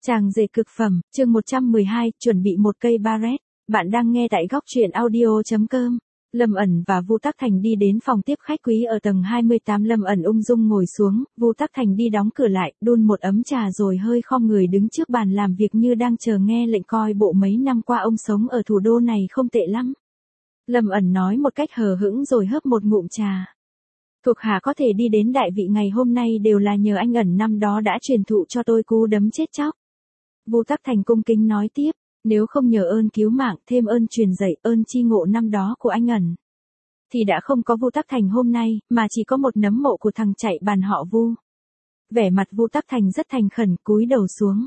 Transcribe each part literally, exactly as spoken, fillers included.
Chàng rể cực phẩm, chương một trăm mười hai, chuẩn bị một cây Barrett. Bạn đang nghe tại góc truyện audio chấm com. Lâm ẩn và Vu Tắc Thành đi đến phòng tiếp khách quý ở tầng hai mươi tám. Lâm ẩn ung dung ngồi xuống, Vu Tắc Thành đi đóng cửa lại, đun một ấm trà rồi hơi khom người đứng trước bàn làm việc như đang chờ nghe lệnh. Coi bộ mấy năm qua ông sống ở thủ đô này không tệ lắm. Lâm ẩn nói một cách hờ hững rồi hớp một ngụm trà. Thuộc hạ có thể đi đến đại vị ngày hôm nay đều là nhờ anh ẩn năm đó đã truyền thụ cho tôi cú đấm chết chóc. Vu Tắc Thành cung kính nói tiếp, nếu không nhờ ơn cứu mạng, thêm ơn truyền dạy, ơn chi ngộ năm đó của anh ẩn, thì đã không có Vu Tắc Thành hôm nay, mà chỉ có một nấm mộ của thằng chạy bàn họ Vu. Vẻ mặt Vu Tắc Thành rất thành khẩn, cúi đầu xuống.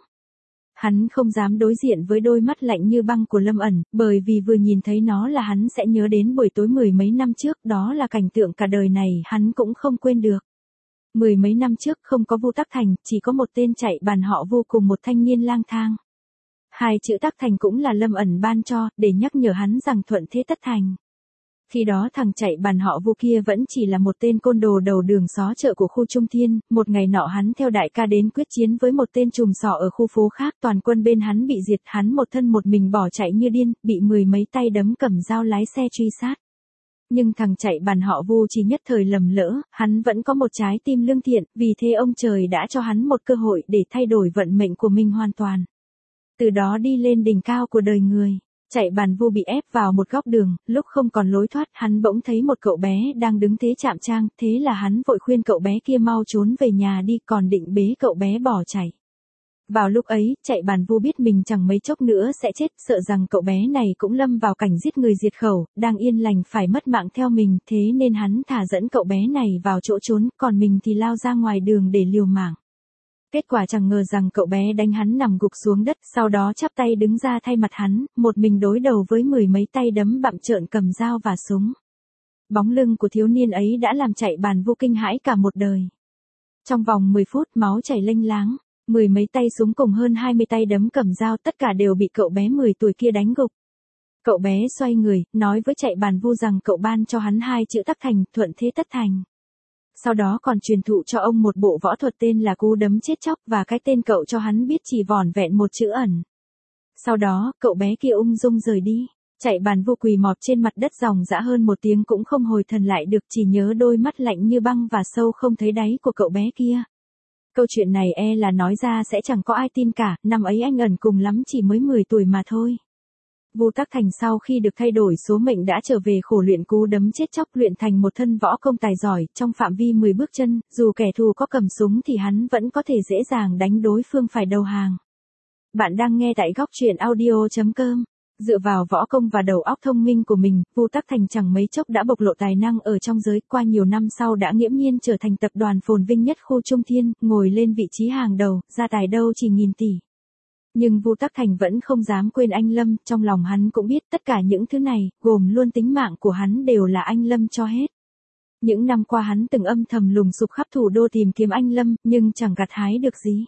Hắn không dám đối diện với đôi mắt lạnh như băng của Lâm ẩn, bởi vì vừa nhìn thấy nó là hắn sẽ nhớ đến buổi tối mười mấy năm trước, đó là cảnh tượng cả đời này hắn cũng không quên được. Mười mấy năm trước không có Vu Tắc Thành, chỉ có một tên chạy bàn họ Vu cùng một thanh niên lang thang. Hai chữ Tắc Thành cũng là Lâm ẩn ban cho, để nhắc nhở hắn rằng thuận thế tất thành. Khi đó thằng chạy bàn họ Vu kia vẫn chỉ là một tên côn đồ đầu đường xó chợ của khu Trung Thiên. Một ngày nọ hắn theo đại ca đến quyết chiến với một tên trùm sọ ở khu phố khác, toàn quân bên hắn bị diệt, hắn một thân một mình bỏ chạy như điên, bị mười mấy tay đấm cầm dao lái xe truy sát. Nhưng thằng chạy bàn họ Vu chỉ nhất thời lầm lỡ, hắn vẫn có một trái tim lương thiện, vì thế ông trời đã cho hắn một cơ hội để thay đổi vận mệnh của mình hoàn toàn. Từ đó đi lên đỉnh cao của đời người. Chạy bàn Vu bị ép vào một góc đường, lúc không còn lối thoát, hắn bỗng thấy một cậu bé đang đứng thế chạm trang, thế là hắn vội khuyên cậu bé kia mau trốn về nhà đi, còn định bế cậu bé bỏ chạy. Vào lúc ấy, chạy bàn Vu biết mình chẳng mấy chốc nữa sẽ chết, sợ rằng cậu bé này cũng lâm vào cảnh giết người diệt khẩu, đang yên lành phải mất mạng theo mình, thế nên hắn thả dẫn cậu bé này vào chỗ trốn, còn mình thì lao ra ngoài đường để liều mạng. Kết quả chẳng ngờ rằng cậu bé đánh hắn nằm gục xuống đất, sau đó chắp tay đứng ra thay mặt hắn, một mình đối đầu với mười mấy tay đấm bặm trợn cầm dao và súng. Bóng lưng của thiếu niên ấy đã làm chạy bàn Vu kinh hãi cả một đời. Trong vòng mười phút máu chảy lênh láng, mười mấy tay súng cùng hơn hai mươi tay đấm cầm dao tất cả đều bị cậu bé mười tuổi kia đánh gục. Cậu bé xoay người, nói với chạy bàn Vu rằng cậu ban cho hắn hai chữ Tắc Thành, thuận thế tất thành. Sau đó còn truyền thụ cho ông một bộ võ thuật tên là cú đấm chết chóc, và cái tên cậu cho hắn biết chỉ vỏn vẹn một chữ ẩn. Sau đó, cậu bé kia ung dung rời đi. Chạy bàn Vu quỳ mọp trên mặt đất dòng dã hơn một tiếng cũng không hồi thần lại được, chỉ nhớ đôi mắt lạnh như băng và sâu không thấy đáy của cậu bé kia. Câu chuyện này e là nói ra sẽ chẳng có ai tin cả, năm ấy anh ẩn cùng lắm chỉ mới mười tuổi mà thôi. Vu Tắc Thành sau khi được thay đổi số mệnh đã trở về khổ luyện cú đấm chết chóc, luyện thành một thân võ công tài giỏi, trong phạm vi mười bước chân, dù kẻ thù có cầm súng thì hắn vẫn có thể dễ dàng đánh đối phương phải đầu hàng. Bạn đang nghe tại góc truyện audio chấm com. Dựa vào võ công và đầu óc thông minh của mình, Vu Tắc Thành chẳng mấy chốc đã bộc lộ tài năng ở trong giới, qua nhiều năm sau đã nghiễm nhiên trở thành tập đoàn phồn vinh nhất khu Trung Thiên, ngồi lên vị trí hàng đầu, gia tài đâu chỉ nghìn tỷ. Nhưng Vu Tắc Thành vẫn không dám quên anh Lâm, trong lòng hắn cũng biết tất cả những thứ này, gồm luôn tính mạng của hắn đều là anh Lâm cho hết. Những năm qua hắn từng âm thầm lùng sục khắp thủ đô tìm kiếm anh Lâm, nhưng chẳng gặt hái được gì.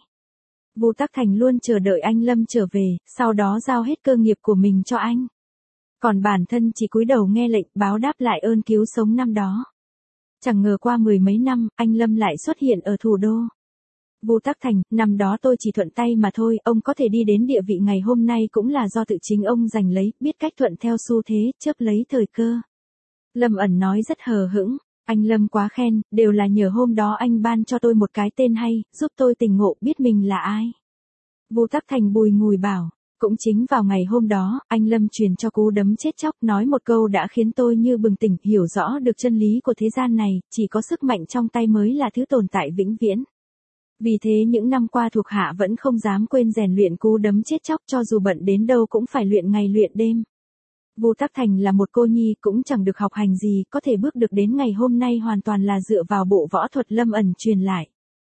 Vu Tắc Thành luôn chờ đợi anh Lâm trở về, sau đó giao hết cơ nghiệp của mình cho anh. Còn bản thân chỉ cúi đầu nghe lệnh, báo đáp lại ơn cứu sống năm đó. Chẳng ngờ qua mười mấy năm, anh Lâm lại xuất hiện ở thủ đô. Vu Tắc Thành, năm đó tôi chỉ thuận tay mà thôi, ông có thể đi đến địa vị ngày hôm nay cũng là do tự chính ông giành lấy, biết cách thuận theo xu thế, chớp lấy thời cơ. Lâm ẩn nói rất hờ hững, anh Lâm quá khen, đều là nhờ hôm đó anh ban cho tôi một cái tên hay, giúp tôi tỉnh ngộ biết mình là ai. Vu Tắc Thành bùi ngùi bảo, cũng chính vào ngày hôm đó, anh Lâm truyền cho cú đấm chết chóc, nói một câu đã khiến tôi như bừng tỉnh, hiểu rõ được chân lý của thế gian này, chỉ có sức mạnh trong tay mới là thứ tồn tại vĩnh viễn. Vì thế những năm qua thuộc hạ vẫn không dám quên rèn luyện cú đấm chết chóc, cho dù bận đến đâu cũng phải luyện ngày luyện đêm. Vu Tắc Thành là một cô nhi cũng chẳng được học hành gì, có thể bước được đến ngày hôm nay hoàn toàn là dựa vào bộ võ thuật Lâm ẩn truyền lại.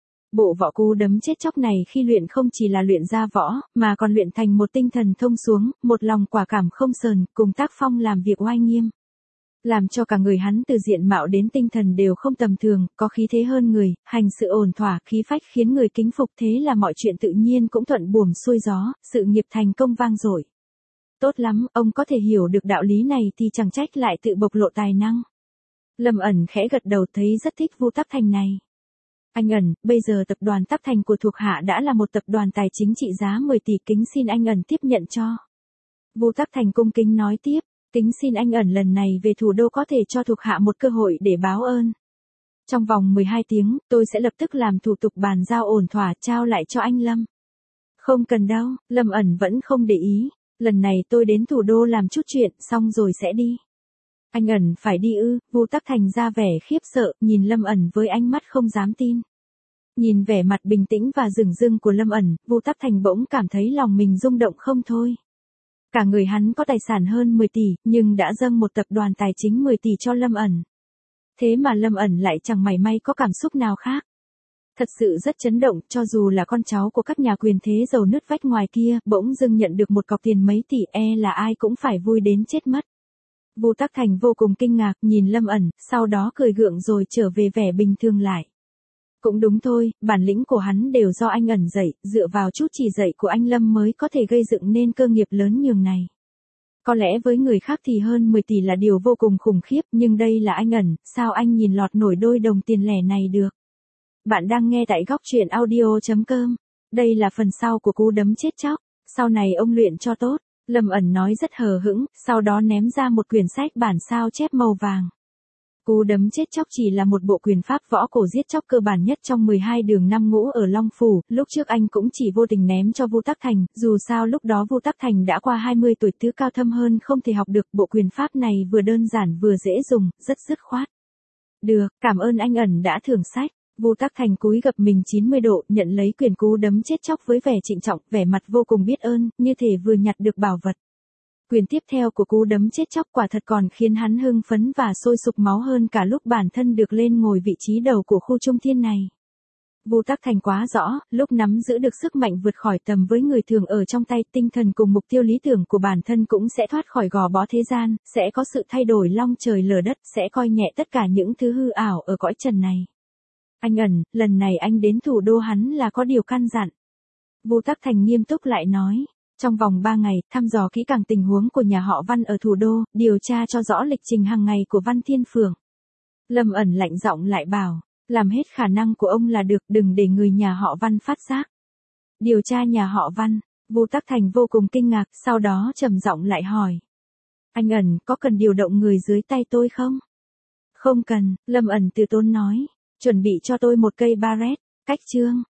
Bộ võ cú đấm chết chóc này khi luyện không chỉ là luyện ra võ, mà còn luyện thành một tinh thần thông xuống, một lòng quả cảm không sờn, cùng tác phong làm việc oai nghiêm. Làm cho cả người hắn từ diện mạo đến tinh thần đều không tầm thường, có khí thế hơn người, hành sự ổn thỏa, khí phách khiến người kính phục, thế là mọi chuyện tự nhiên cũng thuận buồm xuôi gió, sự nghiệp thành công vang dội. Tốt lắm, ông có thể hiểu được đạo lý này thì chẳng trách lại tự bộc lộ tài năng. Lâm ẩn khẽ gật đầu, thấy rất thích Vu Tắc Thành này. Anh ẩn, bây giờ tập đoàn Tắc Thành của thuộc hạ đã là một tập đoàn tài chính trị giá mười tỷ, kính xin anh ẩn tiếp nhận cho. Vu Tắc Thành cung kính nói tiếp, kính xin anh ẩn lần này về thủ đô có thể cho thuộc hạ một cơ hội để báo ơn. Trong vòng mười hai tiếng, tôi sẽ lập tức làm thủ tục bàn giao ổn thỏa trao lại cho anh Lâm. Không cần đâu, Lâm ẩn vẫn không để ý, lần này tôi đến thủ đô làm chút chuyện xong rồi sẽ đi. Anh ẩn phải đi ư? Vu Tắc Thành ra vẻ khiếp sợ, nhìn Lâm ẩn với ánh mắt không dám tin. Nhìn vẻ mặt bình tĩnh và dửng dưng của Lâm ẩn, Vu Tắc Thành bỗng cảm thấy lòng mình rung động không thôi. Cả người hắn có tài sản hơn mười tỷ, nhưng đã dâng một tập đoàn tài chính mười tỷ cho Lâm ẩn. Thế mà Lâm ẩn lại chẳng mảy may có cảm xúc nào khác. Thật sự rất chấn động, cho dù là con cháu của các nhà quyền thế giàu nứt vách ngoài kia, bỗng dưng nhận được một cọc tiền mấy tỷ, e là ai cũng phải vui đến chết mất. Vu Tắc Thành vô cùng kinh ngạc, nhìn Lâm ẩn, sau đó cười gượng rồi trở về vẻ bình thường lại. Cũng đúng thôi, bản lĩnh của hắn đều do anh ẩn dạy, dựa vào chút chỉ dạy của anh Lâm mới có thể gây dựng nên cơ nghiệp lớn nhường này. Có lẽ với người khác thì hơn mười tỷ là điều vô cùng khủng khiếp, nhưng đây là anh ẩn, sao anh nhìn lọt nổi đôi đồng tiền lẻ này được. Bạn đang nghe tại góc truyện audio chấm com. Đây là phần sau của cú đấm chết chóc, sau này ông luyện cho tốt. Lâm ẩn nói rất hờ hững, sau đó ném ra một quyển sách bản sao chép màu vàng. Cú đấm chết chóc chỉ là một bộ quyền pháp võ cổ giết chóc cơ bản nhất trong mười hai đường năm ngũ ở Long Phủ, lúc trước anh cũng chỉ vô tình ném cho Vu Tắc Thành, dù sao lúc đó Vu Tắc Thành đã qua hai mươi tuổi, tứ cao thâm hơn không thể học được, bộ quyền pháp này vừa đơn giản vừa dễ dùng, rất dứt khoát. Được, cảm ơn anh ẩn đã thưởng sách. Vu Tắc Thành cúi gập mình chín mươi độ, nhận lấy quyền cú đấm chết chóc với vẻ trịnh trọng, vẻ mặt vô cùng biết ơn, như thể vừa nhặt được bảo vật. Quyền tiếp theo của cú đấm chết chóc quả thật còn khiến hắn hưng phấn và sôi sục máu hơn cả lúc bản thân được lên ngồi vị trí đầu của khu trung thiên này. Vu Tắc Thành quá rõ, lúc nắm giữ được sức mạnh vượt khỏi tầm với người thường ở trong tay, tinh thần cùng mục tiêu lý tưởng của bản thân cũng sẽ thoát khỏi gò bó thế gian, sẽ có sự thay đổi long trời lở đất, sẽ coi nhẹ tất cả những thứ hư ảo ở cõi trần này. Anh ẩn, lần này anh đến thủ đô hắn là có điều căn dặn. Vu Tắc Thành nghiêm túc lại nói. Trong vòng ba ngày, thăm dò kỹ càng tình huống của nhà họ Văn ở thủ đô, điều tra cho rõ lịch trình hàng ngày của Văn Thiên Phường. Lâm ẩn lạnh giọng lại bảo, làm hết khả năng của ông là được, đừng để người nhà họ Văn phát giác. Điều tra nhà họ Văn, Vu Tắc Thành vô cùng kinh ngạc, sau đó trầm giọng lại hỏi. Anh ẩn, có cần điều động người dưới tay tôi không? Không cần, Lâm ẩn từ tốn nói, chuẩn bị cho tôi một cây Barrett, cách chương.